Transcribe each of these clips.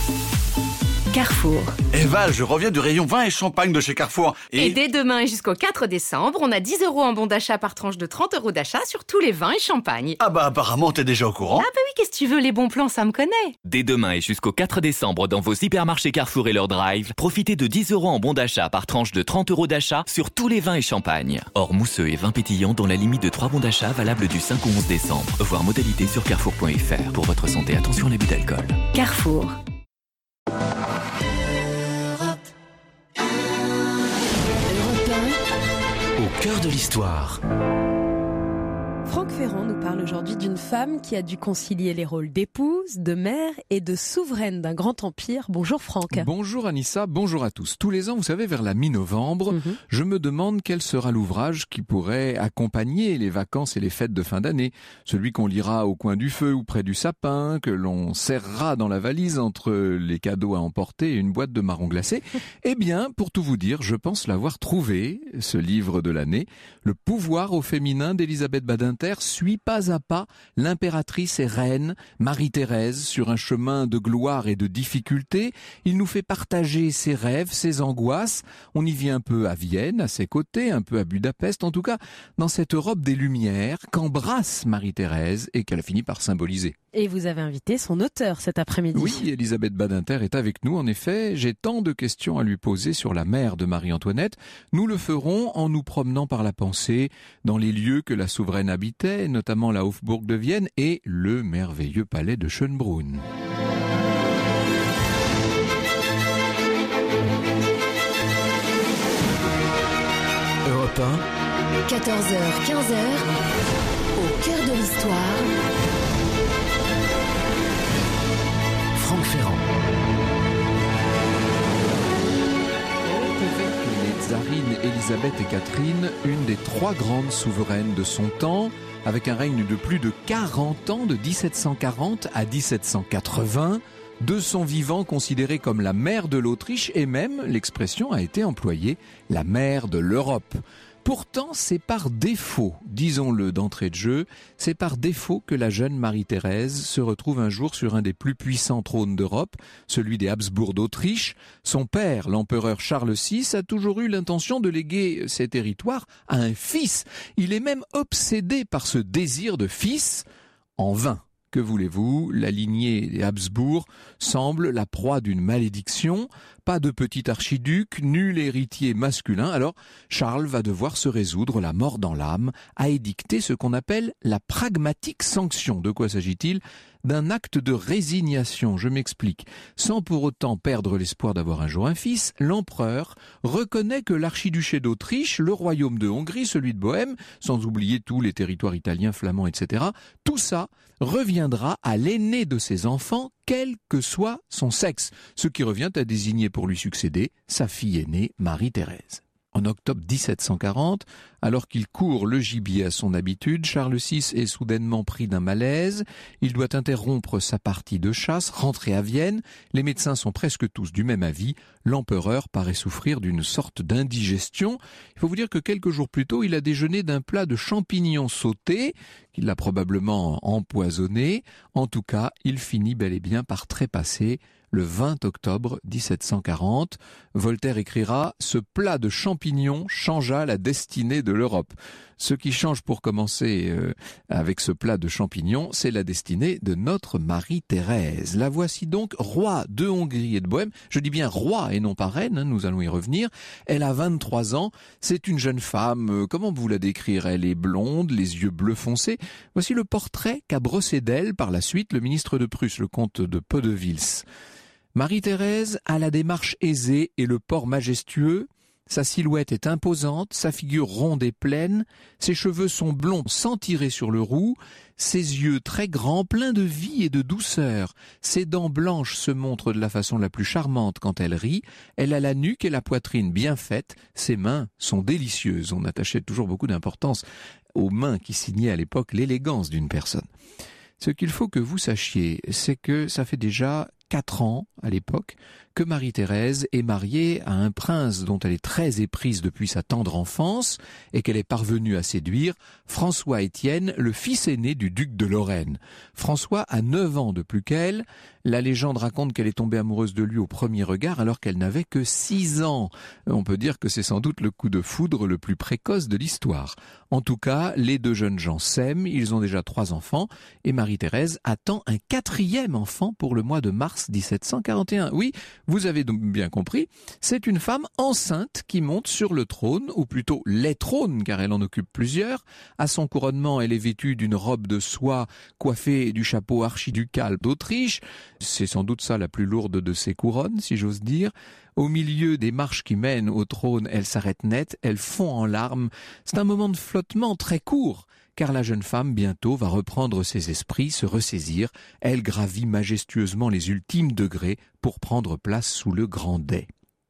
Carrefour. Val, je reviens du rayon vin et champagne de chez Carrefour. Et dès demain et jusqu'au 4 décembre, on a 10 € en bon d'achat par tranche de 30 € d'achat sur tous les vins et champagnes. Ah bah apparemment t'es déjà au courant. Ah bah oui, qu'est-ce que tu veux, les bons plans, ça me connaît. Dès demain et jusqu'au 4 décembre dans vos hypermarchés Carrefour et leur drive, profitez de 10 € en bon d'achat par tranche de 30 € d'achat sur tous les vins et champagnes. Hors mousseux et vins pétillants dans la limite de 3 bons d'achat valables du 5 au 11 décembre. Voir modalité sur carrefour.fr. Pour votre santé, attention à l'abus d'alcool. Carrefour. Au cœur de l'histoire. Franck Ferrand nous parle aujourd'hui d'une femme qui a dû concilier les rôles d'épouse, de mère et de souveraine d'un grand empire. Bonjour Franck. Bonjour Anissa, bonjour à tous. Tous les ans, vous savez, vers la mi-novembre, je me demande quel sera l'ouvrage qui pourrait accompagner les vacances et les fêtes de fin d'année. Celui qu'on lira au coin du feu ou près du sapin, que l'on serrera dans la valise entre les cadeaux à emporter et une boîte de marrons glacés. Eh bien, pour tout vous dire, je pense l'avoir trouvé, ce livre de l'année. Le pouvoir au féminin d'Elisabeth Badinter suit pas à pas l'impératrice et reine Marie-Thérèse sur un chemin de gloire et de difficulté. Il nous fait partager ses rêves, ses angoisses. On y vit un peu à Vienne, à ses côtés, un peu à Budapest, en tout cas dans cette Europe des Lumières qu'embrasse Marie-Thérèse et qu'elle finit par symboliser. Et vous avez invité son auteur cet après-midi. Oui, Elisabeth Badinter est avec nous. En effet, j'ai tant de questions à lui poser sur la mère de Marie-Antoinette. Nous le ferons en nous promenant par la pensée dans les lieux que la souveraine habitait, notamment la Hofburg de Vienne et le merveilleux palais de Schönbrunn. Europe 1, 14h, 15h, au cœur de l'histoire. Franck Ferrand. Les tsarines Élisabeth et Catherine, une des 3 grandes souveraines de son temps, avec un règne de plus de 40 ans, de 1740 à 1780, de son vivant considérée comme la mère de l'Autriche, et même, l'expression a été employée, la mère de l'Europe. Pourtant, c'est par défaut, disons-le d'entrée de jeu, c'est par défaut que la jeune Marie-Thérèse se retrouve un jour sur un des plus puissants trônes d'Europe, celui des Habsbourg d'Autriche. Son père, l'empereur Charles VI, a toujours eu l'intention de léguer ses territoires à un fils. Il est même obsédé par ce désir de fils, en vain. Que voulez-vous, la lignée des Habsbourg semble la proie d'une malédiction. Pas de petit archiduc, nul héritier masculin. Alors, Charles va devoir se résoudre, la mort dans l'âme, à édicter ce qu'on appelle la pragmatique sanction. De quoi s'agit-il ? D'un acte de résignation, je m'explique. Sans pour autant perdre l'espoir d'avoir un jour un fils, l'empereur reconnaît que l'archiduché d'Autriche, le royaume de Hongrie, celui de Bohême, sans oublier tous les territoires italiens, flamands, etc., tout ça reviendra à l'aîné de ses enfants, quel que soit son sexe, ce qui revient à désigner pour lui succéder sa fille aînée, Marie-Thérèse. En octobre 1740, alors qu'il court le gibier à son habitude, Charles VI est soudainement pris d'un malaise. Il doit interrompre sa partie de chasse, rentrer à Vienne. Les médecins sont presque tous du même avis. L'empereur paraît souffrir d'une sorte d'indigestion. Il faut vous dire que quelques jours plus tôt, il a déjeuné d'un plat de champignons sautés, qu'il a probablement empoisonné. En tout cas, il finit bel et bien par trépasser le 20 octobre 1740. Voltaire écrira « Ce plat de champignons changea la destinée de l'Europe ». Ce qui change pour commencer avec ce plat de champignons, c'est la destinée de notre Marie-Thérèse. La voici donc roi de Hongrie et de Bohême. Je dis bien roi et non pas reine, nous allons y revenir. Elle a 23 ans, c'est une jeune femme, comment vous la décrire ? Elle est blonde, les yeux bleus foncés. Voici le portrait qu'a brossé d'elle par la suite le ministre de Prusse, le comte de Podewils. Marie-Thérèse a la démarche aisée et le port majestueux. Sa silhouette est imposante, sa figure ronde et pleine, ses cheveux sont blonds sans tirer sur le roux, ses yeux très grands, pleins de vie et de douceur. Ses dents blanches se montrent de la façon la plus charmante quand elle rit. Elle a la nuque et la poitrine bien faites. Ses mains sont délicieuses. On attachait toujours beaucoup d'importance aux mains qui signaient à l'époque l'élégance d'une personne. Ce qu'il faut que vous sachiez, c'est que ça fait déjà 4 ans, à l'époque, que Marie-Thérèse est mariée à un prince dont elle est très éprise depuis sa tendre enfance et qu'elle est parvenue à séduire, François-Étienne, le fils aîné du duc de Lorraine. François a 9 ans de plus qu'elle, La légende raconte qu'elle est tombée amoureuse de lui au premier regard alors qu'elle n'avait que 6 ans. On peut dire que c'est sans doute le coup de foudre le plus précoce de l'histoire. En tout cas, les 2 jeunes gens s'aiment, ils ont déjà 3 enfants et Marie-Thérèse attend un 4e enfant pour le mois de mars 1741. Oui, vous avez donc bien compris, c'est une femme enceinte qui monte sur le trône, ou plutôt les trônes car elle en occupe plusieurs. À son couronnement, elle est vêtue d'une robe de soie coiffée du chapeau archiducal d'Autriche. C'est sans doute ça la plus lourde de ses couronnes, si j'ose dire. Au milieu des marches qui mènent au trône, elle s'arrête net, elle fond en larmes. C'est un moment de flottement très court, car la jeune femme bientôt va reprendre ses esprits, se ressaisir. Elle gravit majestueusement les ultimes degrés pour prendre place sous le grand dais.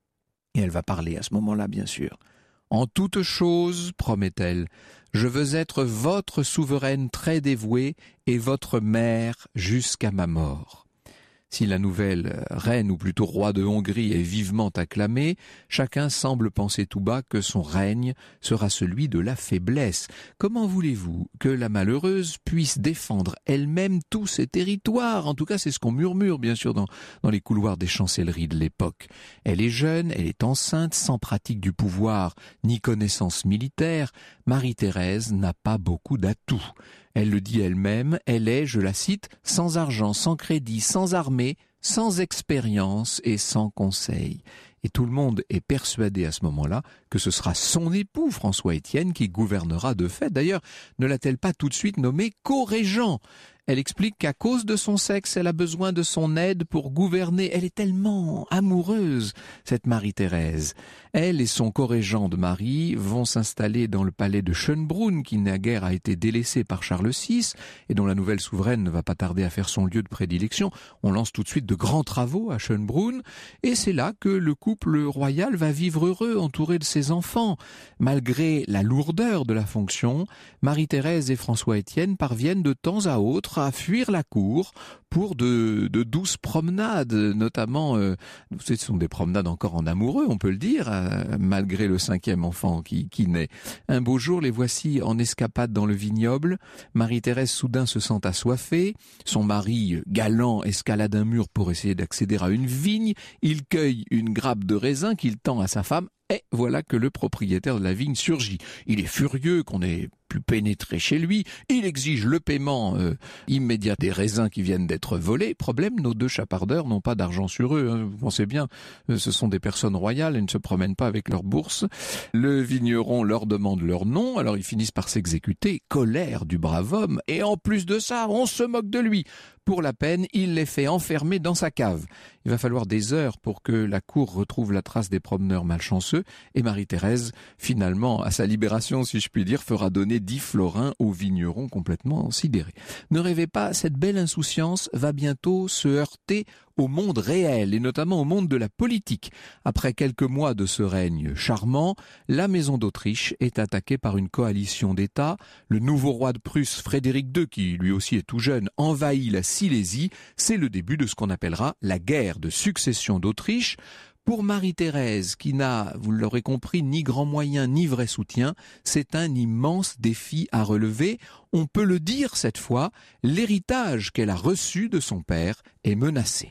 Et elle va parler à ce moment-là, bien sûr. « En toute chose, promet-elle, je veux être votre souveraine très dévouée et votre mère jusqu'à ma mort. » Si la nouvelle reine, ou plutôt roi de Hongrie, est vivement acclamée, chacun semble penser tout bas que son règne sera celui de la faiblesse. Comment voulez-vous que la malheureuse puisse défendre elle-même tous ses territoires? En tout cas, c'est ce qu'on murmure, bien sûr, dans les couloirs des chancelleries de l'époque. Elle est jeune, elle est enceinte, sans pratique du pouvoir ni connaissance militaire. Marie-Thérèse n'a pas beaucoup d'atouts. Elle le dit elle-même, elle est, je la cite, sans argent, sans crédit, sans armée, sans expérience et sans conseil. Et tout le monde est persuadé à ce moment-là que ce sera son époux, François-Étienne, qui gouvernera de fait. D'ailleurs, ne l'a-t-elle pas tout de suite nommé co-régent ? Elle explique qu'à cause de son sexe, elle a besoin de son aide pour gouverner. Elle est tellement amoureuse, cette Marie-Thérèse. Elle et son co-régent de mari vont s'installer dans le palais de Schönbrunn, qui naguère a été délaissé par Charles VI, et dont la nouvelle souveraine ne va pas tarder à faire son lieu de prédilection. On lance tout de suite de grands travaux à Schönbrunn, et c'est là que le couple royal va vivre heureux, entouré de ses enfants. Malgré la lourdeur de la fonction, Marie-Thérèse et François-Étienne parviennent de temps à autre à fuir la cour pour de douces promenades, notamment, ce sont des promenades encore en amoureux, on peut le dire, malgré le 5e enfant qui naît. Un beau jour, les voici en escapade dans le vignoble. Marie-Thérèse soudain se sent assoiffée. Son mari, galant, escalade un mur pour essayer d'accéder à une vigne. Il cueille une grappe de raisin qu'il tend à sa femme. Et voilà que le propriétaire de la vigne surgit. Il est furieux qu'on ait pu pénétrer chez lui. Il exige le paiement immédiat des raisins qui viennent d'être volés. Problème, nos 2 chapardeurs n'ont pas d'argent sur eux. Vous pensez bien, ce sont des personnes royales, elles ne se promènent pas avec leur bourse. Le vigneron leur demande leur nom, alors ils finissent par s'exécuter. Colère du brave homme. Et en plus de ça, on se moque de lui. Pour la peine, il les fait enfermer dans sa cave. Il va falloir des heures pour que la cour retrouve la trace des promeneurs malchanceux, et Marie-Thérèse, finalement, à sa libération, si je puis dire, fera donner 10 florins aux vignerons complètement sidérés. Ne rêvez pas, cette belle insouciance va bientôt se heurter au monde réel, et notamment au monde de la politique. Après quelques mois de ce règne charmant, la maison d'Autriche est attaquée par une coalition d'États. Le nouveau roi de Prusse, Frédéric II, qui lui aussi est tout jeune, envahit la Silésie. C'est le début de ce qu'on appellera la guerre de succession d'Autriche. Pour Marie-Thérèse, qui n'a, vous l'aurez compris, ni grand moyen ni vrai soutien, c'est un immense défi à relever. On peut le dire cette fois, l'héritage qu'elle a reçu de son père est menacé.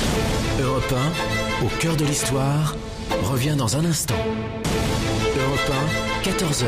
Europe 1, au cœur de l'histoire, revient dans un instant. Europe 1, 14h,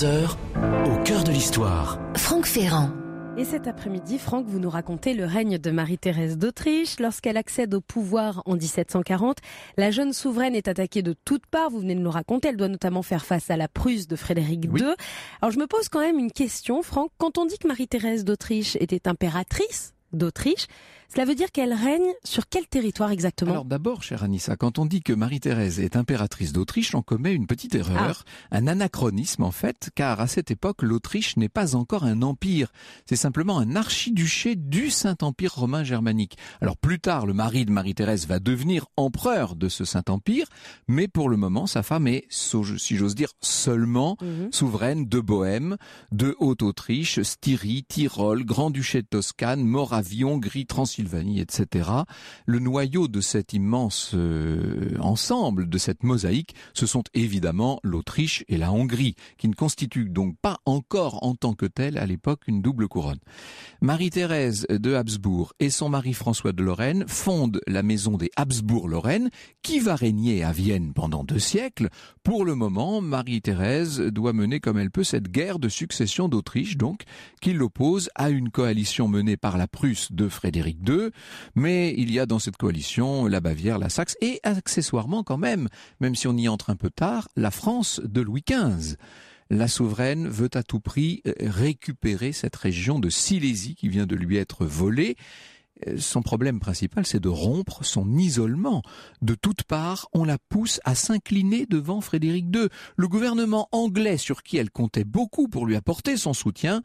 15h, au cœur de l'histoire. Franck Ferrand. Et cet après-midi, Franck, vous nous racontez le règne de Marie-Thérèse d'Autriche. Lorsqu'elle accède au pouvoir en 1740, la jeune souveraine est attaquée de toutes parts. Vous venez de nous raconter, elle doit notamment faire face à la Prusse de Frédéric II. Alors je me pose quand même une question, Franck. Quand on dit que Marie-Thérèse d'Autriche était impératrice d'Autriche, cela veut dire qu'elle règne sur quel territoire exactement? Alors d'abord, chère Anissa, quand on dit que Marie-Thérèse est impératrice d'Autriche, on commet une petite erreur, un anachronisme en fait, car à cette époque, l'Autriche n'est pas encore un empire. C'est simplement un archiduché du Saint-Empire romain germanique. Alors plus tard, le mari de Marie-Thérèse va devenir empereur de ce Saint-Empire, mais pour le moment, sa femme est, si j'ose dire, seulement souveraine de Bohême, de Haute-Autriche, Styrie, Tyrol, Grand-Duché de Toscane, Moravie, Hongrie, Transylvanie, Transylvanie, etc. Le noyau de cet immense ensemble, de cette mosaïque, ce sont évidemment l'Autriche et la Hongrie, qui ne constituent donc pas encore en tant que telles à l'époque une double couronne. Marie-Thérèse de Habsbourg et son mari François de Lorraine fondent la maison des Habsbourg-Lorraine, qui va régner à Vienne pendant 2 siècles. Pour le moment, Marie-Thérèse doit mener comme elle peut cette guerre de succession d'Autriche, donc, qui l'oppose à une coalition menée par la Prusse de Frédéric II. Mais il y a dans cette coalition la Bavière, la Saxe et accessoirement quand même si on y entre un peu tard, la France de Louis XV. La souveraine veut à tout prix récupérer cette région de Silésie qui vient de lui être volée. Son problème principal, c'est de rompre son isolement. De toutes parts, on la pousse à s'incliner devant Frédéric II. Le gouvernement anglais, sur qui elle comptait beaucoup pour lui apporter son soutien,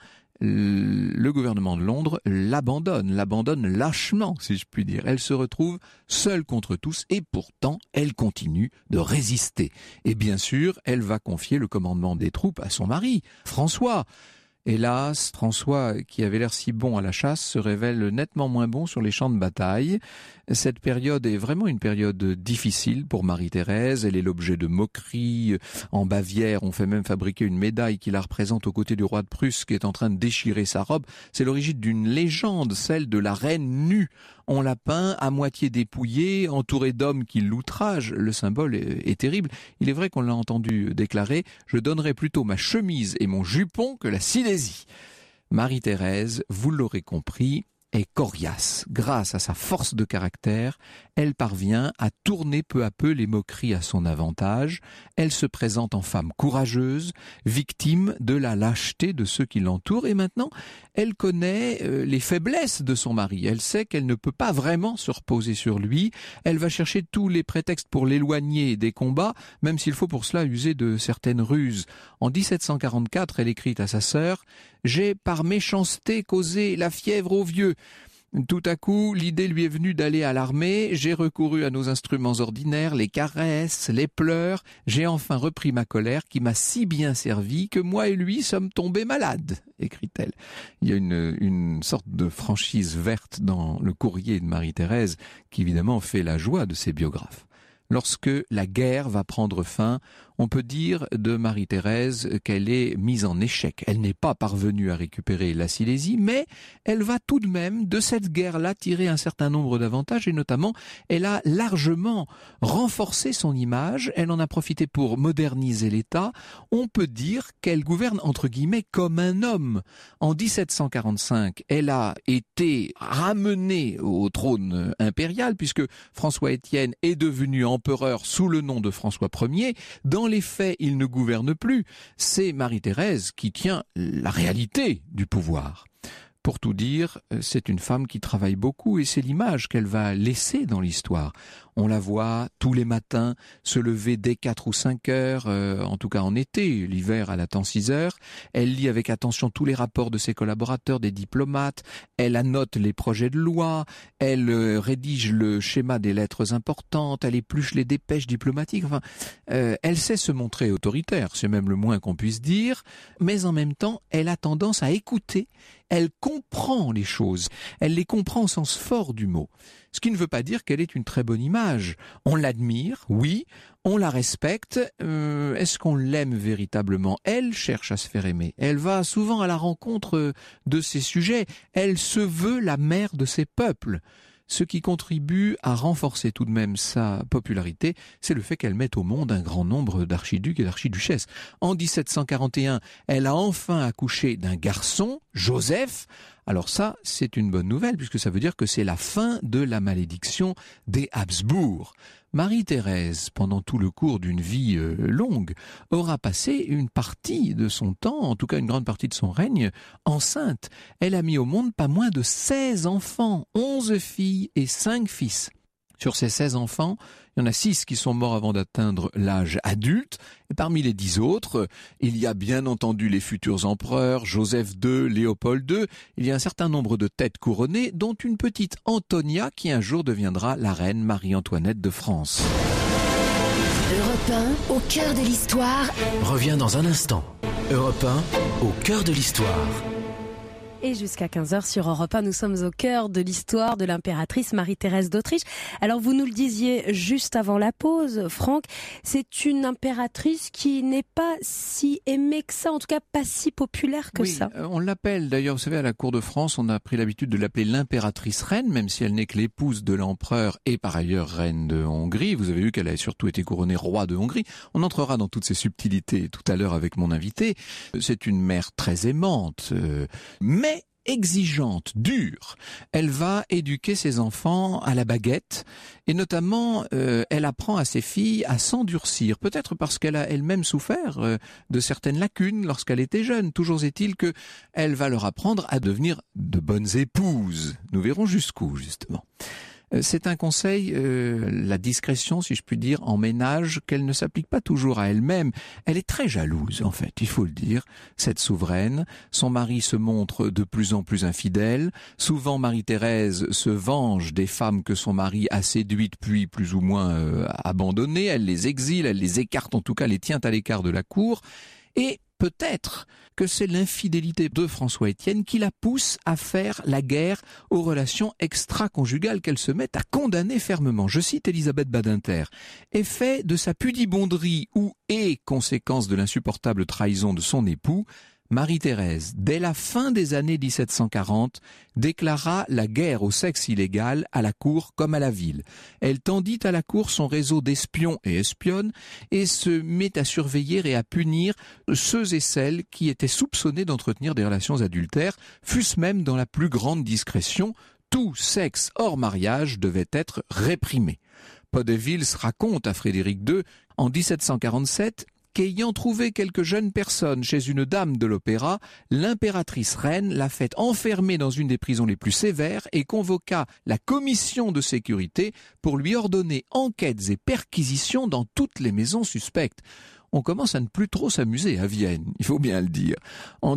le gouvernement de Londres l'abandonne lâchement, si je puis dire. Elle se retrouve seule contre tous et pourtant, elle continue de résister. Et bien sûr, elle va confier le commandement des troupes à son mari, François. Hélas, François, qui avait l'air si bon à la chasse, se révèle nettement moins bon sur les champs de bataille. Cette période est vraiment une période difficile pour Marie-Thérèse. Elle est l'objet de moqueries. En Bavière, on fait même fabriquer une médaille qui la représente aux côtés du roi de Prusse qui est en train de déchirer sa robe. C'est l'origine d'une légende, celle de la reine nue. On la peint à moitié dépouillée, entourée d'hommes qui l'outragent. Le symbole est terrible. Il est vrai qu'on l'a entendu déclarer « Je donnerai plutôt ma chemise et mon jupon que la Silésie ». Marie-Thérèse, vous l'aurez compris, est coriace. Grâce à sa force de caractère, elle parvient à tourner peu à peu les moqueries à son avantage. Elle se présente en femme courageuse, victime de la lâcheté de ceux qui l'entourent. Et maintenant, elle connaît les faiblesses de son mari. Elle sait qu'elle ne peut pas vraiment se reposer sur lui. Elle va chercher tous les prétextes pour l'éloigner des combats, même s'il faut pour cela user de certaines ruses. En 1744, elle écrit à sa sœur « J'ai par méchanceté causé la fièvre aux vieux. Tout à coup, l'idée lui est venue d'aller à l'armée. J'ai recouru à nos instruments ordinaires, les caresses, les pleurs. J'ai enfin repris ma colère qui m'a si bien servi que moi et lui sommes tombés malades, écrit-elle. Il y a une sorte de franchise verte dans le courrier de Marie-Thérèse qui évidemment fait la joie de ses biographes. Lorsque la guerre va prendre fin, on peut dire de Marie-Thérèse qu'elle est mise en échec. Elle n'est pas parvenue à récupérer la Silésie, mais elle va tout de même de cette guerre-là tirer un certain nombre d'avantages et notamment, elle a largement renforcé son image. Elle en a profité pour moderniser l'État. On peut dire qu'elle gouverne entre guillemets comme un homme. En 1745, elle a été ramenée au trône impérial puisque François-Étienne est devenu empereur sous le nom de François Ier. Dans les faits, il ne gouverne plus. C'est Marie-Thérèse qui tient la réalité du pouvoir. Pour tout dire, c'est une femme qui travaille beaucoup et c'est l'image qu'elle va laisser dans l'histoire. On la voit tous les matins se lever dès 4 ou 5 heures, en tout cas en été, l'hiver elle attend 6 heures. Elle lit avec attention tous les rapports de ses collaborateurs, des diplomates. Elle annote les projets de loi. Elle rédige le schéma des lettres importantes. Elle épluche les dépêches diplomatiques. Enfin, elle sait se montrer autoritaire, c'est même le moins qu'on puisse dire. Mais en même temps, elle a tendance à écouter. Elle comprend les choses. Elle les comprend au sens fort du mot. Ce qui ne veut pas dire qu'elle est une très bonne image. On l'admire, oui, on la respecte. Est-ce qu'on l'aime véritablement? Elle cherche à se faire aimer. Elle va souvent à la rencontre de ses sujets. Elle se veut la mère de ses peuples. Ce qui contribue à renforcer tout de même sa popularité, c'est le fait qu'elle mette au monde un grand nombre d'archiducs et d'archiduchesses. En 1741, elle a enfin accouché d'un garçon, Joseph. Alors ça, c'est une bonne nouvelle puisque ça veut dire que c'est la fin de la malédiction des Habsbourg. Marie-Thérèse, pendant tout le cours d'une vie longue, aura passé une partie de son temps, en tout cas une grande partie de son règne, enceinte. Elle a mis au monde pas moins de 16 enfants, 11 filles et 5 fils. Sur ces 16 enfants, il y en a 6 qui sont morts avant d'atteindre l'âge adulte. Et parmi les 10 autres, il y a bien entendu les futurs empereurs, Joseph II, Léopold II. Il y a un certain nombre de têtes couronnées, dont une petite Antonia qui un jour deviendra la reine Marie-Antoinette de France. Europe 1, au cœur de l'histoire. Revient dans un instant. Europe 1, au cœur de l'histoire. Et jusqu'à 15h sur Europe 1, nous sommes au cœur de l'histoire de l'impératrice Marie-Thérèse d'Autriche. Alors vous nous le disiez juste avant la pause, Franck, c'est une impératrice qui n'est pas si aimée que ça, en tout cas pas si populaire que ça. On l'appelle d'ailleurs, vous savez, à la cour de France, on a pris l'habitude de l'appeler l'impératrice reine, même si elle n'est que l'épouse de l'empereur et par ailleurs reine de Hongrie. Vous avez vu qu'elle a surtout été couronnée roi de Hongrie. On entrera dans toutes ces subtilités tout à l'heure avec mon invité. C'est une mère très aimante, mais exigeante, dure. Elle va éduquer ses enfants à la baguette et notamment elle apprend à ses filles à s'endurcir, peut-être parce qu'elle a elle-même souffert de certaines lacunes lorsqu'elle était jeune. Toujours est-il que elle va leur apprendre à devenir de bonnes épouses. Nous verrons jusqu'où justement. C'est un conseil, la discrétion, si je puis dire, en ménage, qu'elle ne s'applique pas toujours à elle-même. Elle est très jalouse, en fait, il faut le dire, cette souveraine. Son mari se montre de plus en plus infidèle. Souvent, Marie-Thérèse se venge des femmes que son mari a séduites puis plus ou moins abandonnées. Elle les exile, elle les écarte, en tout cas, les tient à l'écart de la cour. Et peut-être que c'est l'infidélité de François-Étienne qui la pousse à faire la guerre aux relations extra-conjugales qu'elle se met à condamner fermement. Je cite Elisabeth Badinter. « Effet de sa pudibonderie ou et conséquence de l'insupportable trahison de son époux, Marie-Thérèse, dès la fin des années 1740, déclara la guerre au sexe illégal à la cour comme à la ville. Elle tendit à la cour son réseau d'espions et espionnes et se met à surveiller et à punir ceux et celles qui étaient soupçonnés d'entretenir des relations adultères, fût-ce même dans la plus grande discrétion. Tout sexe hors mariage devait être réprimé. » Podewils raconte à Frédéric II, en 1747, qu'ayant trouvé quelques jeunes personnes chez une dame de l'opéra, l'impératrice reine l'a fait enfermer dans une des prisons les plus sévères et convoqua la commission de sécurité pour lui ordonner enquêtes et perquisitions dans toutes les maisons suspectes. On commence à ne plus trop s'amuser à Vienne, il faut bien le dire. En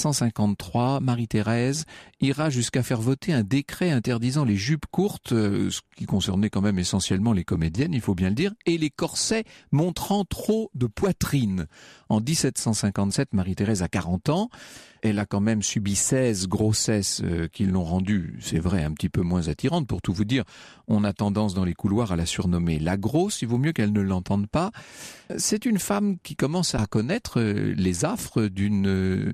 1753, Marie-Thérèse ira jusqu'à faire voter un décret interdisant les jupes courtes, ce qui concernait quand même essentiellement les comédiennes, il faut bien le dire, et les corsets montrant trop de poitrine. En 1757, Marie-Thérèse a 40 ans. Elle a quand même subi 16 grossesses qui l'ont rendue, c'est vrai, un petit peu moins attirante. Pour tout vous dire, on a tendance dans les couloirs à la surnommer la grosse, il vaut mieux qu'elle ne l'entende pas. C'est une femme qui commence à connaître les affres d'une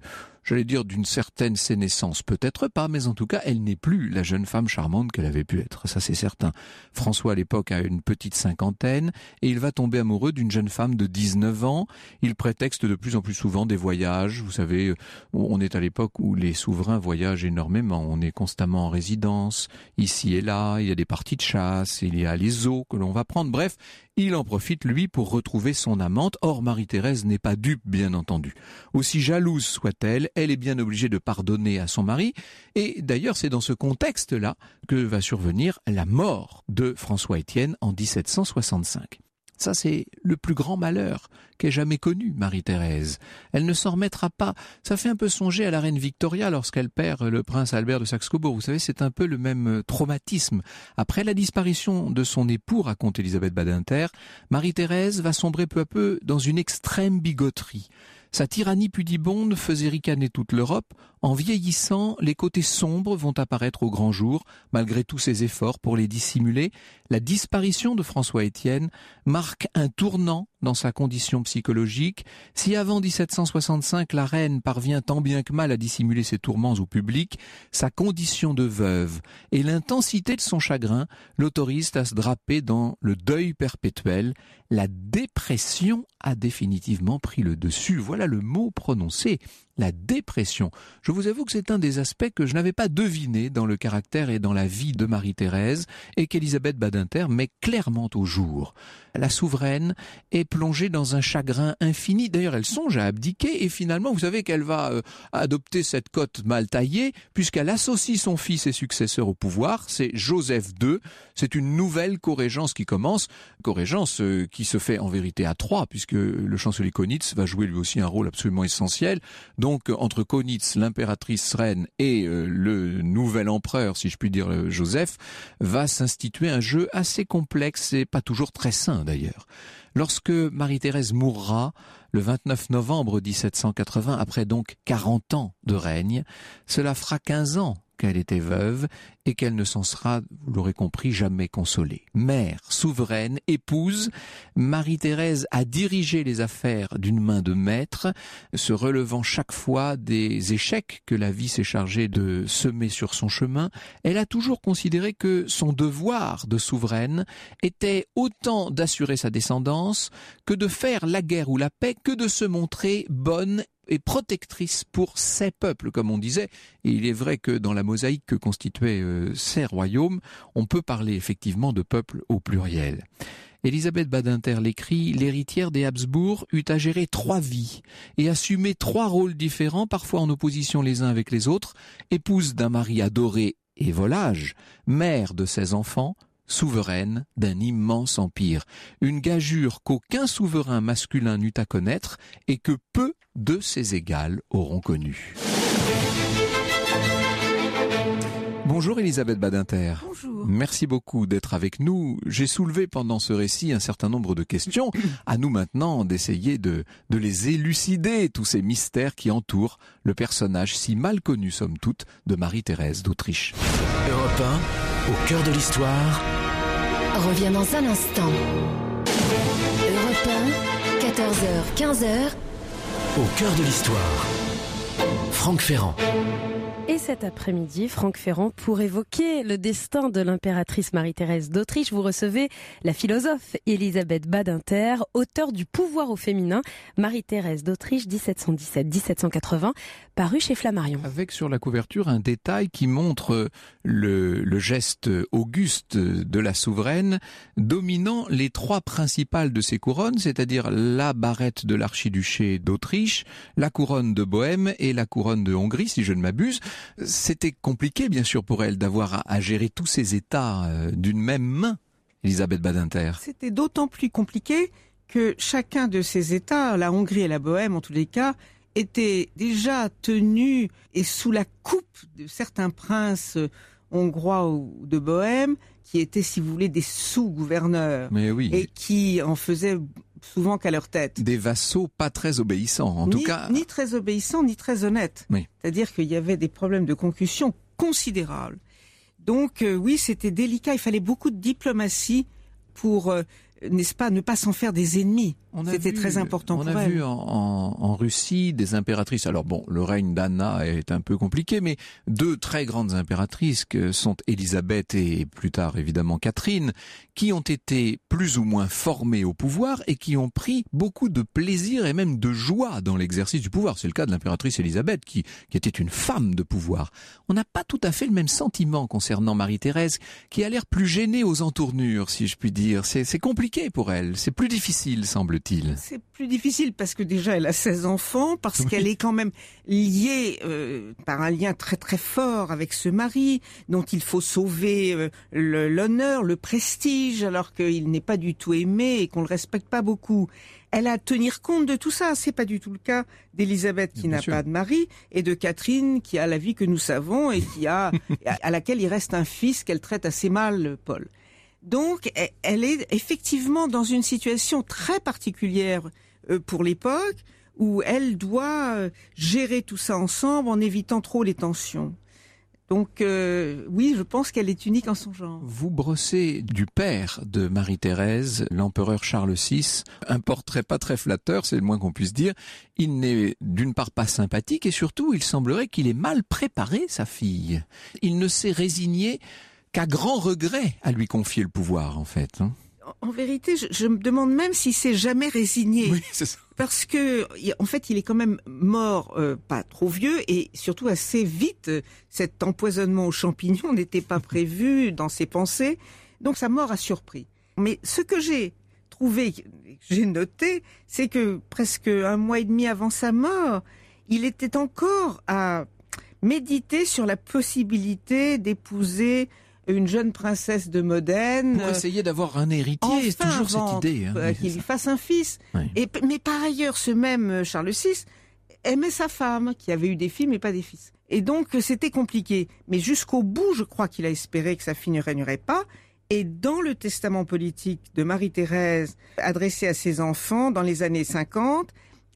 certaine sénescence. Peut-être pas, mais en tout cas, elle n'est plus la jeune femme charmante qu'elle avait pu être. Ça, c'est certain. François, à l'époque, a une petite cinquantaine et il va tomber amoureux d'une jeune femme de 19 ans. Il prétexte de plus en plus souvent des voyages. Vous savez, on est à l'époque où les souverains voyagent énormément. On est constamment en résidence, ici et là. Il y a des parties de chasse, il y a les eaux que l'on va prendre. Bref, il en profite, lui, pour retrouver son amante. Or, Marie-Thérèse n'est pas dupe, bien entendu. Aussi jalouse soit-elle, elle est bien obligée de pardonner à son mari. Et d'ailleurs, c'est dans ce contexte-là que va survenir la mort de François-Étienne en 1765. Ça, c'est le plus grand malheur qu'ait jamais connu Marie-Thérèse. Elle ne s'en remettra pas. Ça fait un peu songer à la reine Victoria lorsqu'elle perd le prince Albert de Saxe-Cobourg. Vous savez, c'est un peu le même traumatisme. Après la disparition de son époux, raconte Elisabeth Badinter, Marie-Thérèse va sombrer peu à peu dans une extrême bigoterie. Sa tyrannie pudibonde faisait ricaner toute l'Europe. En vieillissant, les côtés sombres vont apparaître au grand jour, malgré tous ses efforts pour les dissimuler. La disparition de François-Étienne marque un tournant dans sa condition psychologique. Si avant 1765, la reine parvient tant bien que mal à dissimuler ses tourments au public, sa condition de veuve et l'intensité de son chagrin l'autorisent à se draper dans le deuil perpétuel. La dépression a définitivement pris le dessus. Voilà le mot prononcé. La dépression. Je vous avoue que c'est un des aspects que je n'avais pas deviné dans le caractère et dans la vie de Marie-Thérèse et qu'Elisabeth Badinter met clairement au jour. La souveraine est plongée dans un chagrin infini. D'ailleurs, elle songe à abdiquer et finalement, vous savez qu'elle va adopter cette cote mal taillée puisqu'elle associe son fils et successeur au pouvoir. C'est Joseph II. C'est une nouvelle corégence qui commence. Corégence qui se fait en vérité à 3 puisque le chancelier Kaunitz va jouer lui aussi un rôle absolument essentiel. Donc, entre Kaunitz, l'impératrice reine et le nouvel empereur, si je puis dire Joseph, va s'instituer un jeu assez complexe et pas toujours très sain d'ailleurs. Lorsque Marie-Thérèse mourra, le 29 novembre 1780, après donc 40 ans de règne. Cela fera 15 ans qu'elle était veuve et qu'elle ne s'en sera, vous l'aurez compris, jamais consolée. Mère, souveraine, épouse, Marie-Thérèse a dirigé les affaires d'une main de maître, se relevant chaque fois des échecs que la vie s'est chargée de semer sur son chemin. Elle a toujours considéré que son devoir de souveraine était autant d'assurer sa descendance que de faire la guerre ou la paix, que de se montrer bonne et protectrice pour ses peuples, comme on disait. Et il est vrai que dans la mosaïque que constituaient ces royaumes, on peut parler effectivement de peuple au pluriel. Élisabeth Badinter l'écrit, l'héritière des Habsbourg eut à gérer 3 vies et assumer 3 rôles différents, parfois en opposition les uns avec les autres, épouse d'un mari adoré et volage, mère de 16 enfants, souveraine d'un immense empire, une gageure qu'aucun souverain masculin n'eut à connaître et que peu de ses égales auront connue. Bonjour Élisabeth Badinter. Bonjour. Merci beaucoup d'être avec nous. J'ai soulevé pendant ce récit un certain nombre de questions. À nous maintenant d'essayer de les élucider, tous ces mystères qui entourent le personnage si mal connu, somme toute, de Marie-Thérèse d'Autriche. Europe 1, au cœur de l'histoire. Revient dans un instant. Europe 1, 14h, 15h. Au cœur de l'histoire. Franck Ferrand. Et cet après-midi, Franck Ferrand, pour évoquer le destin de l'impératrice Marie-Thérèse d'Autriche, vous recevez la philosophe Élisabeth Badinter, auteure du Pouvoir au féminin, Marie-Thérèse d'Autriche 1717-1780, paru chez Flammarion. Avec sur la couverture un détail qui montre le geste auguste de la souveraine, dominant les 3 principales de ses couronnes, c'est-à-dire la barrette de l'archiduché d'Autriche, la couronne de Bohême et la couronne de Hongrie, si je ne m'abuse. C'était compliqué, bien sûr, pour elle d'avoir à gérer tous ces États d'une même main, Élisabeth Badinter. C'était d'autant plus compliqué que chacun de ces États, la Hongrie et la Bohême en tous les cas, étaient déjà tenus et sous la coupe de certains princes hongrois ou de Bohême, qui étaient, si vous voulez, des sous-gouverneurs. Mais oui. Et qui en faisaient souvent qu'à leur tête. Des vassaux pas très obéissants, en tout cas. Ni très obéissants, ni très honnêtes. Oui. C'est-à-dire qu'il y avait des problèmes de concussion considérables. Donc oui, c'était délicat. Il fallait beaucoup de diplomatie pour, n'est-ce pas, ne pas s'en faire des ennemis. C'était très important pour elle. On a vu en Russie des impératrices. Alors bon, le règne d'Anna est un peu compliqué, mais 2 très grandes impératrices que sont Élisabeth et plus tard évidemment Catherine, qui ont été plus ou moins formées au pouvoir et qui ont pris beaucoup de plaisir et même de joie dans l'exercice du pouvoir. C'est le cas de l'impératrice Élisabeth qui était une femme de pouvoir. On n'a pas tout à fait le même sentiment concernant Marie-Thérèse, qui a l'air plus gênée aux entournures, si je puis dire. C'est compliqué pour elle, c'est plus difficile, semble-t-il. C'est plus difficile parce que déjà elle a 16 enfants, parce qu'elle est quand même liée par un lien très très fort avec ce mari dont il faut sauver l'honneur, le prestige, alors qu'il n'est pas du tout aimé et qu'on le respecte pas beaucoup. Elle a à tenir compte de tout ça. C'est pas du tout le cas d'Élisabeth qui n'a pas de mari et de Catherine qui a la vie que nous savons et qui a à laquelle il reste un fils qu'elle traite assez mal, Paul. Donc, elle est effectivement dans une situation très particulière pour l'époque, où elle doit gérer tout ça ensemble en évitant trop les tensions. Donc, oui, je pense qu'elle est unique en son genre. Vous brossez du père de Marie-Thérèse, l'empereur Charles VI, un portrait pas très flatteur, c'est le moins qu'on puisse dire. Il n'est d'une part pas sympathique et surtout, il semblerait qu'il ait mal préparé sa fille. Il ne s'est résigné qu'à grand regret à lui confier le pouvoir, en fait. En vérité, je me demande même s'il s'est jamais résigné. Oui, c'est ça. Parce que, en fait, il est quand même mort, pas trop vieux, et surtout assez vite. Cet empoisonnement aux champignons n'était pas prévu dans ses pensées. Donc sa mort a surpris. Mais ce que j'ai trouvé, j'ai noté, c'est que presque 1 mois et demi avant sa mort, il était encore à méditer sur la possibilité d'épouser une jeune princesse de Modène. Pour essayer d'avoir un héritier, c'est toujours cette idée. Qu'il lui fasse un fils. Oui. Mais par ailleurs, ce même Charles VI aimait sa femme, qui avait eu des filles mais pas des fils. Et donc c'était compliqué. Mais jusqu'au bout, je crois qu'il a espéré que sa fille ne régnerait pas. Et dans le testament politique de Marie-Thérèse, adressé à ses enfants dans les années 50,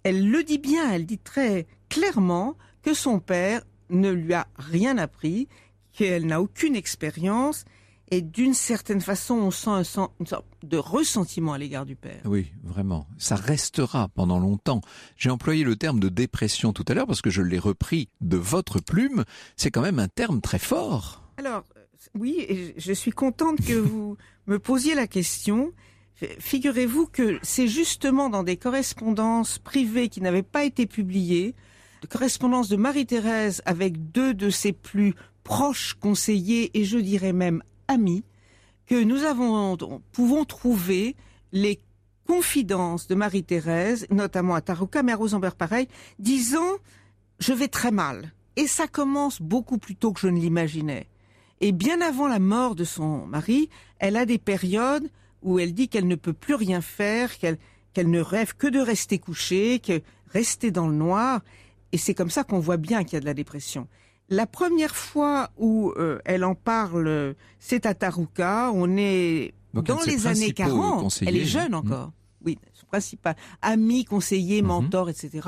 elle le dit bien, elle dit très clairement que son père ne lui a rien appris, qu'elle n'a aucune expérience, et d'une certaine façon, on sent une sorte de ressentiment à l'égard du père. Oui, vraiment. Ça restera pendant longtemps. J'ai employé le terme de dépression tout à l'heure parce que je l'ai repris de votre plume. C'est quand même un terme très fort. Alors, oui, et je suis contente que vous me posiez la question. Figurez-vous que c'est justement dans des correspondances privées qui n'avaient pas été publiées, de correspondances de Marie-Thérèse avec 2 de ses plus proches conseillers et je dirais même amis, que nous pouvons trouver les confidences de Marie-Thérèse, notamment à Tarouka, mais à Rosenberg pareil, disant « je vais très mal ». Et ça commence beaucoup plus tôt que je ne l'imaginais. Et bien avant la mort de son mari, elle a des périodes où elle dit qu'elle ne peut plus rien faire, qu'elle ne rêve que de rester couchée, que rester dans le noir. Et c'est comme ça qu'on voit bien qu'il y a de la dépression. La première fois où elle en parle, c'est à Tarouka. On est donc dans les années 40. Elle est jeune encore. Oui, son principal ami, conseiller, mentor, etc.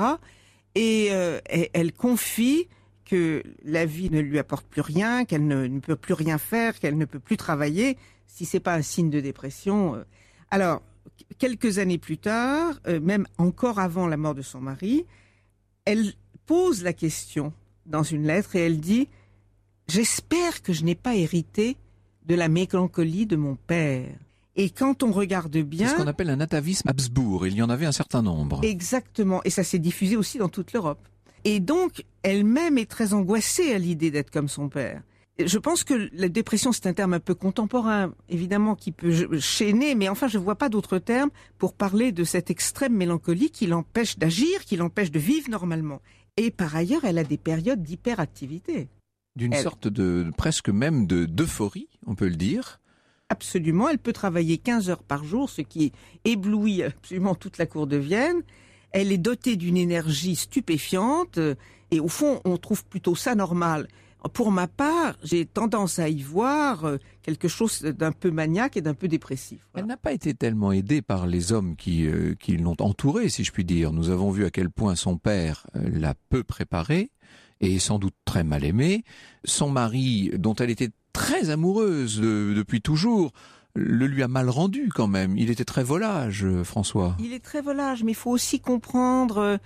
Et elle confie que la vie ne lui apporte plus rien, qu'elle ne peut plus rien faire, qu'elle ne peut plus travailler, si c'est pas un signe de dépression. Alors, quelques années plus tard, même encore avant la mort de son mari, elle pose la question dans une lettre et elle dit « J'espère que je n'ai pas hérité de la mélancolie de mon père ». Et quand on regarde bien... C'est ce qu'on appelle un atavisme Habsbourg, il y en avait un certain nombre. Exactement, et ça s'est diffusé aussi dans toute l'Europe. Et donc, elle-même est très angoissée à l'idée d'être comme son père. Je pense que la dépression, c'est un terme un peu contemporain, évidemment, qui peut chaîner, mais enfin, je ne vois pas d'autres termes pour parler de cette extrême mélancolie qui l'empêche d'agir, qui l'empêche de vivre normalement. Et par ailleurs, elle a des périodes d'hyperactivité. D'une sorte de, presque même d'euphorie, on peut le dire. Absolument, elle peut travailler 15 heures par jour, ce qui éblouit absolument toute la cour de Vienne. Elle est dotée d'une énergie stupéfiante et au fond, on trouve plutôt ça normal. Pour ma part, j'ai tendance à y voir quelque chose d'un peu maniaque et d'un peu dépressif. Voilà. Elle n'a pas été tellement aidée par les hommes qui l'ont entourée, si je puis dire. Nous avons vu à quel point son père l'a peu préparée et sans doute très mal aimée. Son mari, dont elle était très amoureuse depuis toujours, le lui a mal rendu quand même. Il était très volage, François. Il est très volage, mais il faut aussi comprendre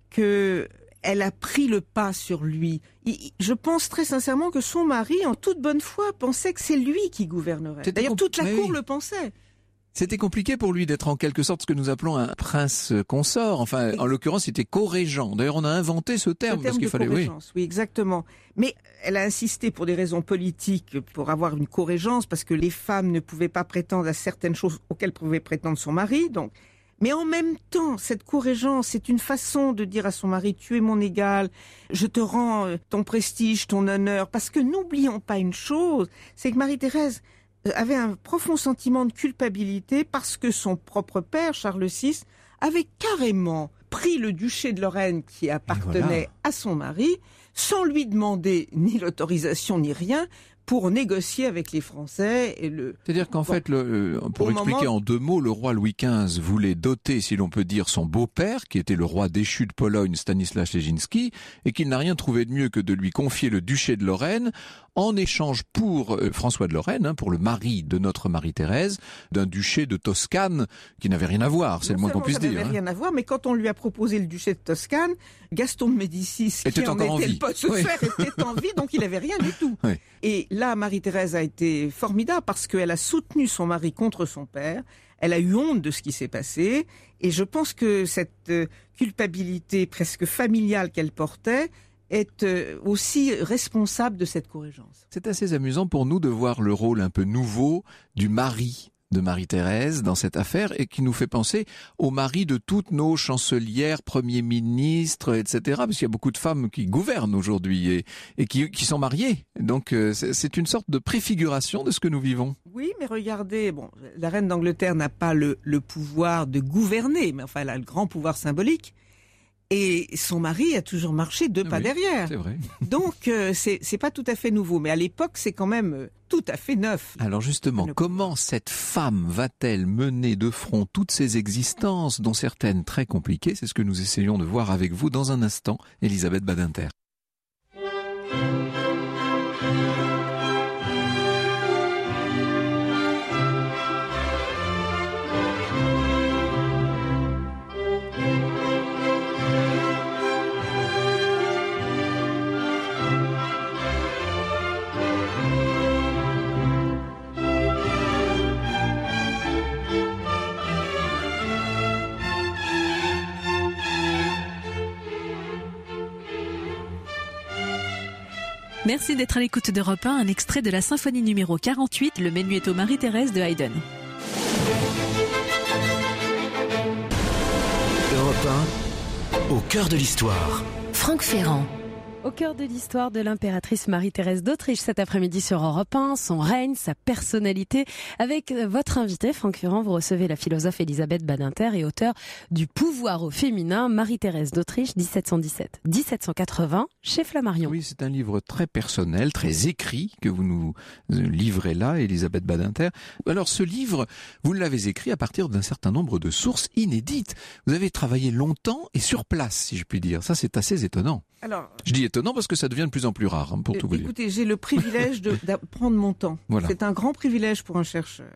que elle a pris le pas sur lui. Je pense très sincèrement que son mari, en toute bonne foi, pensait que c'est lui qui gouvernerait. D'ailleurs, toute la cour le pensait. C'était compliqué pour lui d'être en quelque sorte ce que nous appelons un prince consort. Enfin, en l'occurrence, il était co-régent. D'ailleurs, on a inventé ce terme parce qu'il fallait. Oui, exactement. Mais elle a insisté pour des raisons politiques pour avoir une co-régence parce que les femmes ne pouvaient pas prétendre à certaines choses auxquelles pouvait prétendre son mari. Donc, mais en même temps, cette co-régence, c'est une façon de dire à son mari, tu es mon égal, je te rends ton prestige, ton honneur. Parce que n'oublions pas une chose, c'est que Marie-Thérèse avait un profond sentiment de culpabilité parce que son propre père, Charles VI, avait carrément pris le duché de Lorraine qui appartenait à son mari, sans lui demander ni l'autorisation ni rien, pour négocier avec les Français. C'est-à-dire qu'en fait, pour expliquer en 2 mots, le roi Louis XV voulait doter, si l'on peut dire, son beau-père, qui était le roi déchu de Pologne, Stanislas Leszczynski, et qu'il n'a rien trouvé de mieux que de lui confier le duché de Lorraine, en échange pour François de Lorraine, pour le mari de notre Marie-Thérèse, d'un duché de Toscane qui n'avait rien à voir, c'est le moins qu'on puisse dire. Ça n'avait rien à voir, mais quand on lui a proposé le duché de Toscane, Gaston de Médicis, qui en était le pote-frère, était en vie, donc il n'avait rien du tout. Oui. Et là, Marie-Thérèse a été formidable parce qu'elle a soutenu son mari contre son père, elle a eu honte de ce qui s'est passé, et je pense que cette culpabilité presque familiale qu'elle portait est aussi responsable de cette co-régence. C'est assez amusant pour nous de voir le rôle un peu nouveau du mari de Marie-Thérèse dans cette affaire et qui nous fait penser au mari de toutes nos chancelières, premiers ministres, etc. Parce qu'il y a beaucoup de femmes qui gouvernent aujourd'hui et qui sont mariées. Donc c'est une sorte de préfiguration de ce que nous vivons. Oui, mais regardez, la reine d'Angleterre n'a pas le pouvoir de gouverner, mais enfin elle a le grand pouvoir symbolique. Et son mari a toujours marché 2 pas derrière. C'est vrai. Donc, c'est pas tout à fait nouveau. Mais à l'époque, c'est quand même tout à fait neuf. Alors justement, comment cette femme va-t-elle mener de front toutes ces existences, dont certaines très compliquées? C'est ce que nous essayons de voir avec vous dans un instant, Elisabeth Badinter. Merci d'être à l'écoute d'Europe 1, un extrait de la symphonie numéro 48, le Menuetto Marie-Thérèse de Haydn. Europe 1, au cœur de l'histoire. Franck Ferrand. Au cœur de l'histoire de l'impératrice Marie-Thérèse d'Autriche cet après-midi sur Europe 1, son règne, sa personnalité. Avec votre invité, Franck Ferrand, vous recevez la philosophe Elisabeth Badinter et auteure du Pouvoir au féminin, Marie-Thérèse d'Autriche, 1717-1780, chez Flammarion. Oui, c'est un livre très personnel, très écrit, que vous nous livrez là, Elisabeth Badinter. Alors ce livre, vous l'avez écrit à partir d'un certain nombre de sources inédites. Vous avez travaillé longtemps et sur place, si je puis dire. Ça, c'est assez étonnant. Alors, je dis étonnant parce que ça devient de plus en plus rare, hein, pour tout vous dire. Écoutez, j'ai le privilège de prendre mon temps. Voilà. C'est un grand privilège pour un chercheur.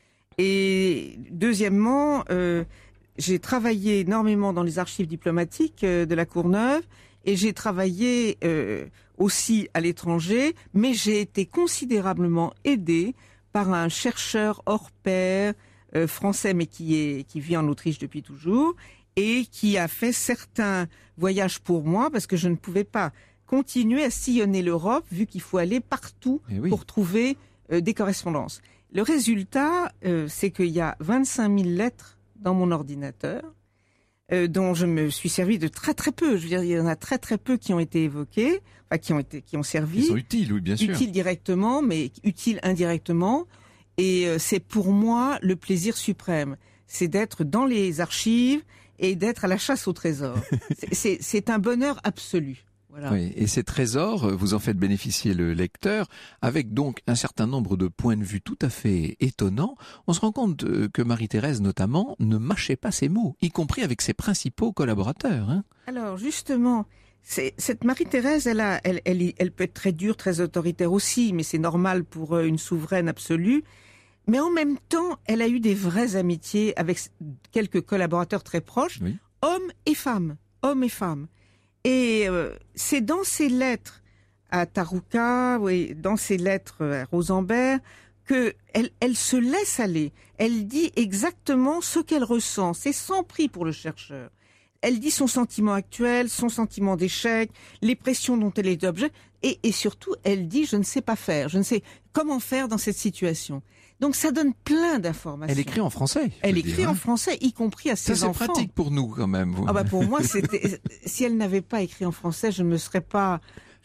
Et deuxièmement, j'ai travaillé énormément dans les archives diplomatiques de la Courneuve et j'ai travaillé aussi à l'étranger, mais j'ai été considérablement aidée par un chercheur hors pair français, mais qui vit en Autriche depuis toujours, et qui a fait certains voyages pour moi, parce que je ne pouvais pas continuer à sillonner l'Europe, vu qu'il faut aller partout pour trouver des correspondances. Le résultat, c'est qu'il y a 25 000 lettres dans mon ordinateur, dont je me suis servi de très très peu. Je veux dire, il y en a très très peu qui ont été évoqués, enfin qui ont servi. Ils sont utiles, oui, bien sûr. Utiles directement, mais utiles indirectement. Et c'est pour moi le plaisir suprême. C'est d'être dans les archives et d'être à la chasse au trésor. C'est un bonheur absolu. Voilà. Oui, et ces trésors, vous en faites bénéficier le lecteur, avec donc un certain nombre de points de vue tout à fait étonnants. On se rend compte que Marie-Thérèse, notamment, ne mâchait pas ses mots, y compris avec ses principaux collaborateurs. Hein. Alors, justement, cette Marie-Thérèse, elle peut être très dure, très autoritaire aussi, mais c'est normal pour une souveraine absolue. Mais en même temps, elle a eu des vraies amitiés avec quelques collaborateurs très proches, hommes et femmes. Et c'est dans ses lettres à Tarouka, dans ses lettres à Rosenberg, qu'elle se laisse aller. Elle dit exactement ce qu'elle ressent. C'est sans prix pour le chercheur. Elle dit son sentiment actuel, son sentiment d'échec, les pressions dont elle est objet, et surtout, elle dit « je ne sais pas faire, je ne sais comment faire dans cette situation ». Donc ça donne plein d'informations. Elle écrit en français. Elle écrit en français, y compris à ses enfants. Ça c'est pratique pour nous quand même. Ah bah pour moi, si elle n'avait pas écrit en français, je ne me serais pas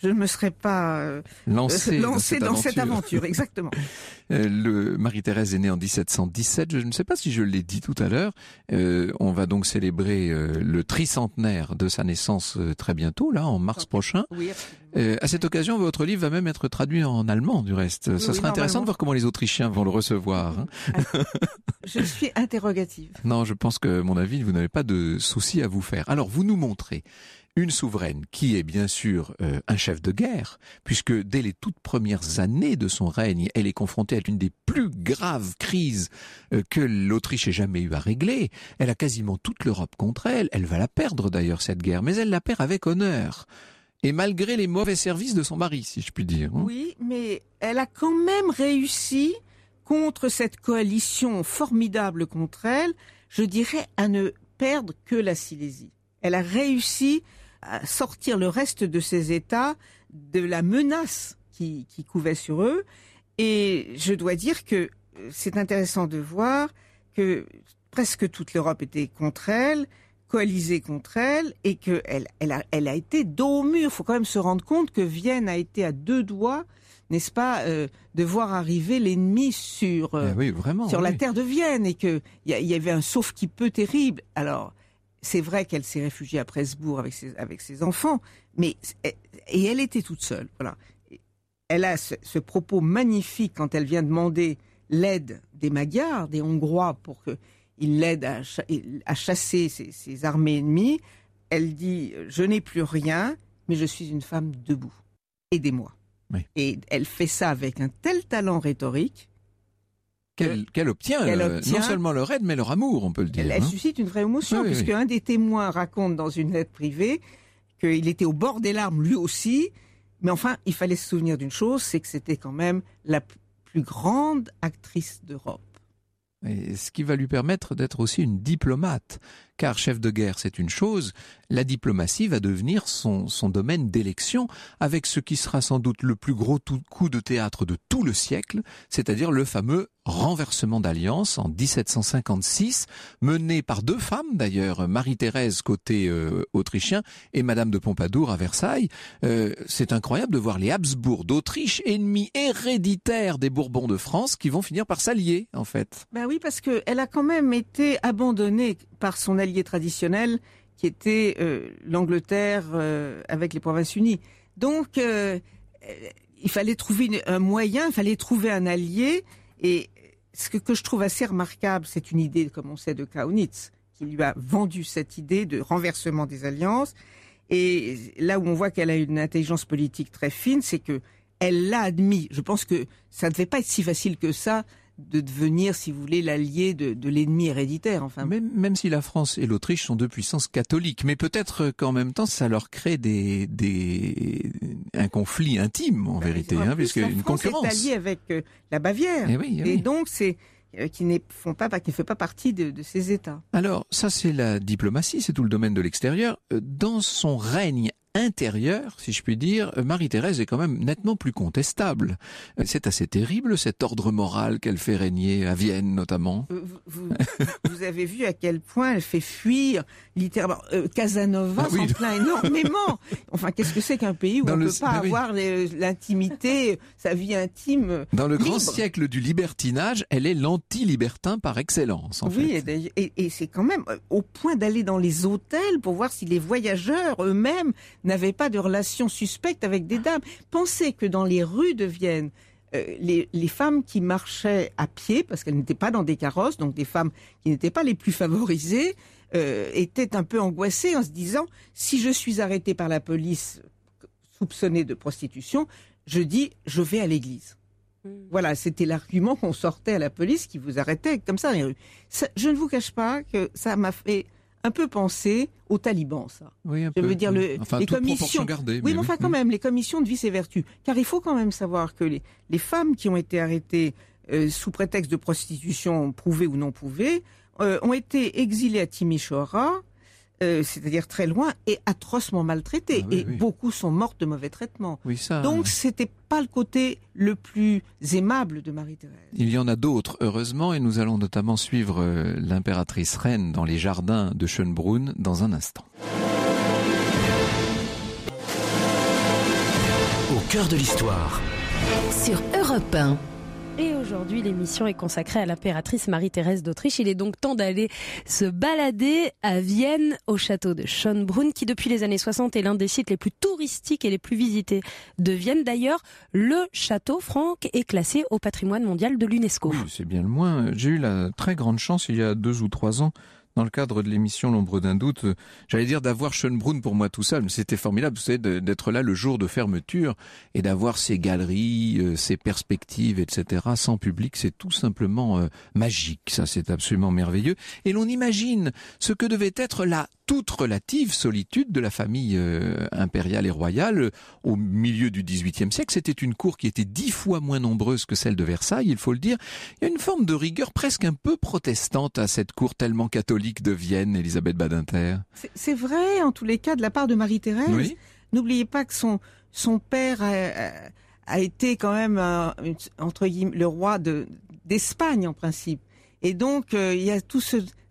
lancée dans cette aventure. Exactement. Marie-Thérèse est née en 1717. Je ne sais pas si je l'ai dit tout à l'heure. On va donc célébrer le tricentenaire de sa naissance très bientôt, là, en mars prochain. Oui, à cette occasion, votre livre va même être traduit en allemand, du reste. Ça sera intéressant de voir comment les Autrichiens vont le recevoir. Hein. Je suis interrogative. Non, je pense que, à mon avis, vous n'avez pas de souci à vous faire. Alors, vous nous montrez une souveraine qui est bien sûr un chef de guerre, puisque dès les toutes premières années de son règne, elle est confrontée à l'une des plus graves crises que l'Autriche ait jamais eu à régler. Elle a quasiment toute l'Europe contre elle. Elle va la perdre d'ailleurs, cette guerre, mais elle la perd avec honneur. Et malgré les mauvais services de son mari, si je puis dire. Oui, mais elle a quand même réussi, contre cette coalition formidable contre elle, je dirais, à ne perdre que la Silésie. Elle a réussi à sortir le reste de ces États de la menace qui couvait sur eux. Et je dois dire que c'est intéressant de voir que presque toute l'Europe était contre elle, coalisée contre elle, et qu'elle a été dos au mur. Il faut quand même se rendre compte que Vienne a été à 2 doigts, n'est-ce pas, de voir arriver l'ennemi sur la terre de Vienne, et qu'il y avait un sauf-qui-peut terrible. Alors, c'est vrai qu'elle s'est réfugiée à Presbourg avec ses enfants, mais et elle était toute seule. Voilà. Elle a ce propos magnifique quand elle vient demander l'aide des Magyars, des Hongrois, pour qu'ils l'aident à chasser ces armées ennemies. Elle dit « Je n'ai plus rien, mais je suis une femme debout. Aidez-moi. » Et elle fait ça avec un tel talent rhétorique qu'elle obtient non seulement leur aide, mais leur amour, on peut le dire. Elle suscite une vraie émotion, puisque un des témoins raconte dans une lettre privée qu'il était au bord des larmes lui aussi, mais enfin, il fallait se souvenir d'une chose, c'est que c'était quand même la plus grande actrice d'Europe. Et ce qui va lui permettre d'être aussi une diplomate, car chef de guerre c'est une chose, la diplomatie va devenir son domaine d'élection, avec ce qui sera sans doute le plus gros coup de théâtre de tout le siècle, c'est-à-dire le fameux renversement d'alliance en 1756, mené par deux femmes d'ailleurs, Marie-Thérèse côté autrichien et Madame de Pompadour à Versailles. C'est incroyable de voir les Habsbourg d'Autriche, ennemis héréditaires des Bourbons de France, qui vont finir par s'allier en fait. Ben oui, parce qu'elle a quand même été abandonnée par son allié traditionnel, qui était l'Angleterre avec les Provinces-Unies. Donc, il fallait trouver un moyen, il fallait trouver un allié. Et ce que je trouve assez remarquable, c'est une idée, comme on sait, de Kaunitz, qui lui a vendu cette idée de renversement des alliances. Et là où on voit qu'elle a une intelligence politique très fine, c'est que elle l'a admis. Je pense que ça ne devait pas être si facile que ça de devenir, si vous voulez, l'allié de l'ennemi héréditaire. Enfin, même si la France et l'Autriche sont deux puissances catholiques, mais peut-être qu'en même temps, ça leur crée un conflit intime en vérité, puisque une concurrence. La France est alliée avec la Bavière, et donc c'est qui ne fait pas partie de ces États. Alors ça, c'est la diplomatie, c'est tout le domaine de l'extérieur. Dans son règne intérieur, si je puis dire, Marie-Thérèse est quand même nettement plus contestable. C'est assez terrible, cet ordre moral qu'elle fait régner à Vienne, notamment. Vous avez vu à quel point elle fait fuir, littéralement, Casanova s'en plaint énormément. Enfin, qu'est-ce que c'est qu'un pays où on ne peut pas avoir l'intimité, sa vie intime Dans le libre. grand siècle du libertinage, elle est l'anti-libertin par excellence, en fait. Oui, et c'est quand même au point d'aller dans les hôtels pour voir si les voyageurs eux-mêmes n'avaient pas de relations suspectes avec des dames. Pensez que dans les rues de Vienne, les femmes qui marchaient à pied, parce qu'elles n'étaient pas dans des carrosses, donc des femmes qui n'étaient pas les plus favorisées, étaient un peu angoissées en se disant « si je suis arrêtée par la police soupçonnée de prostitution, je vais à l'église ». Voilà, c'était l'argument qu'on sortait à la police qui vous arrêtait comme ça dans les rues. Je ne vous cache pas que ça m'a fait un peu penser aux talibans, ça. Oui, un Je peu. veux dire, les commissions. Gardée, oui, mais enfin, quand même, les commissions de vice et vertu. Car il faut quand même savoir que les femmes qui ont été arrêtées sous prétexte de prostitution prouvée ou non prouvée ont été exilées à Timișoara, c'est-à-dire très loin, et atrocement maltraitées. Beaucoup sont mortes de mauvais traitements. Oui, ça... Donc, c'était pas le côté le plus aimable de Marie-Thérèse. Il y en a d'autres, heureusement, et nous allons notamment suivre l'impératrice reine dans les jardins de Schönbrunn dans un instant. Au cœur de l'histoire. Sur Europe 1. Et aujourd'hui, l'émission est consacrée à l'impératrice Marie-Thérèse d'Autriche. Il est donc temps d'aller se balader à Vienne, au château de Schönbrunn, qui depuis les années 60 est l'un des sites les plus touristiques et les plus visités de Vienne. D'ailleurs, le château, Franck, est classé au patrimoine mondial de l'UNESCO. Oui, c'est bien le moins. J'ai eu la très grande chance, il y a 2 ou 3 ans, dans le cadre de l'émission L'ombre d'un doute, j'allais dire d'avoir Schönbrunn pour moi tout seul, mais c'était formidable, vous savez, d'être là le jour de fermeture et d'avoir ces galeries, ces perspectives, etc. sans public, c'est tout simplement magique, ça c'est absolument merveilleux. Et l'on imagine ce que devait être la toute relative solitude de la famille impériale et royale au milieu du XVIIIe siècle. C'était une cour qui était 10 fois moins nombreuse que celle de Versailles, il faut le dire. Il y a une forme de rigueur presque un peu protestante à cette cour tellement catholique de Vienne, Elisabeth Badinter. C'est vrai, en tous les cas, de la part de Marie-Thérèse. Oui. N'oubliez pas que son père a été quand même, entre guillemets, le roi d'Espagne, en principe. Et donc, il y a tout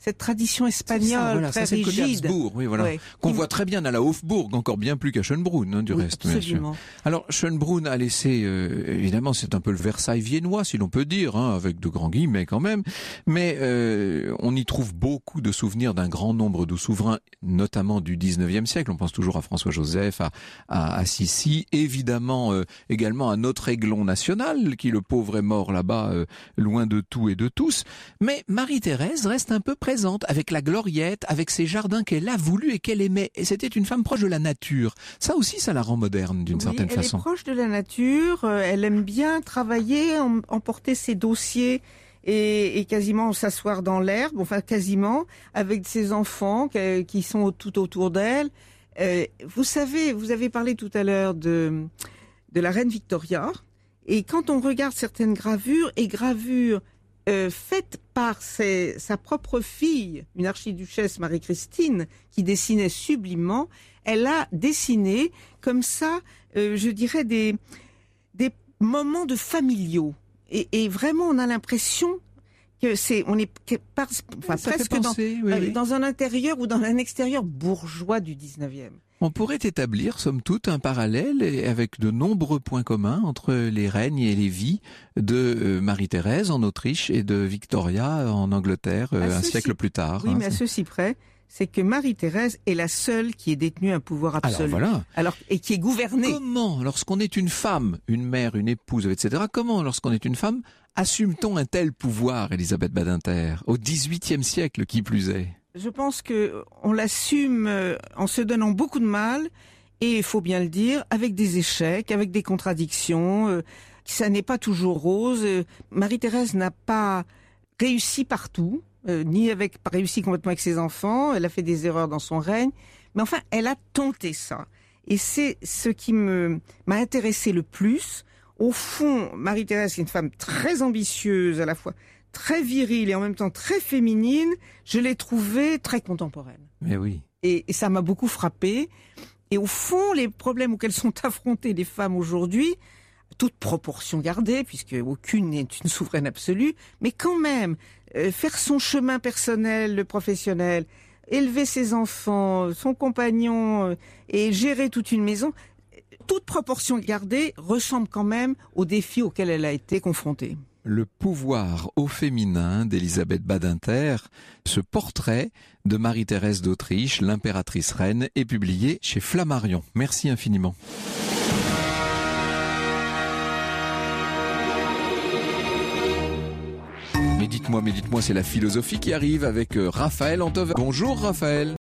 cette tradition espagnole voilà, très ça, c'est le côté rigide. Habsbourg, oui, voilà. Ouais. Qu'on voit très bien à la Hofburg, encore bien plus qu'à Schönbrunn, du Oui, reste, bien sûr. absolument. Alors, Schönbrunn a laissé, évidemment, c'est un peu le Versailles viennois, si l'on peut dire, avec de grands guillemets quand même, mais on y trouve beaucoup de souvenirs d'un grand nombre de souverains, notamment du 19e siècle. On pense toujours à François-Joseph, à Sissi, évidemment également à notre aiglon national, qui le pauvre est mort là-bas, loin de tout et de tous. Mais Marie-Thérèse reste un peu présente, avec la gloriette, avec ses jardins qu'elle a voulu et qu'elle aimait. Et c'était une femme proche de la nature. Ça aussi, ça la rend moderne d'une certaine façon. Elle est proche de la nature, elle aime bien travailler, emporter ses dossiers et quasiment s'asseoir dans l'herbe, enfin quasiment, avec ses enfants qui sont tout autour d'elle. Vous savez, vous avez parlé tout à l'heure de la reine Victoria, et quand on regarde certaines gravures faites par sa propre fille, une archiduchesse Marie-Christine, qui dessinait sublimement, elle a dessiné comme ça, je dirais, des moments de familiaux. Et vraiment, on a l'impression que presque dans un intérieur ou dans un extérieur bourgeois du 19e. On pourrait établir, somme toute, un parallèle avec de nombreux points communs entre les règnes et les vies de Marie-Thérèse en Autriche et de Victoria en Angleterre un siècle plus tard. Oui, mais à ceci près, c'est que Marie-Thérèse est la seule qui ait détenu un pouvoir absolu. Alors voilà. Et qui est gouvernée. Comment, lorsqu'on est une femme, une mère, une épouse, etc., comment, lorsqu'on est une femme, assume-t-on un tel pouvoir, Elisabeth Badinter, au XVIIIe siècle, qui plus est? Je pense que on l'assume en se donnant beaucoup de mal, et il faut bien le dire, avec des échecs, avec des contradictions. Ça n'est pas toujours rose. Marie-Thérèse n'a pas réussi partout, pas réussi complètement avec ses enfants. Elle a fait des erreurs dans son règne, mais enfin, elle a tenté ça. Et c'est ce qui m'a intéressé le plus. Au fond, Marie-Thérèse est une femme très ambitieuse, à la fois très virile et en même temps très féminine. Je l'ai trouvée très contemporaine. Mais oui. Et ça m'a beaucoup frappée. Et au fond, les problèmes auxquels sont affrontées les femmes aujourd'hui, toute proportion gardée, puisque aucune n'est une souveraine absolue, mais quand même, faire son chemin personnel, professionnel, élever ses enfants, son compagnon, et gérer toute une maison, toute proportion gardée ressemble quand même aux défis auxquels elle a été confrontée. Le pouvoir au féminin d'Elisabeth Badinter, ce portrait de Marie-Thérèse d'Autriche, l'impératrice reine, est publié chez Flammarion. Merci infiniment. Mais dites-moi, c'est la philosophie qui arrive avec Raphaël Antoven. Bonjour Raphaël.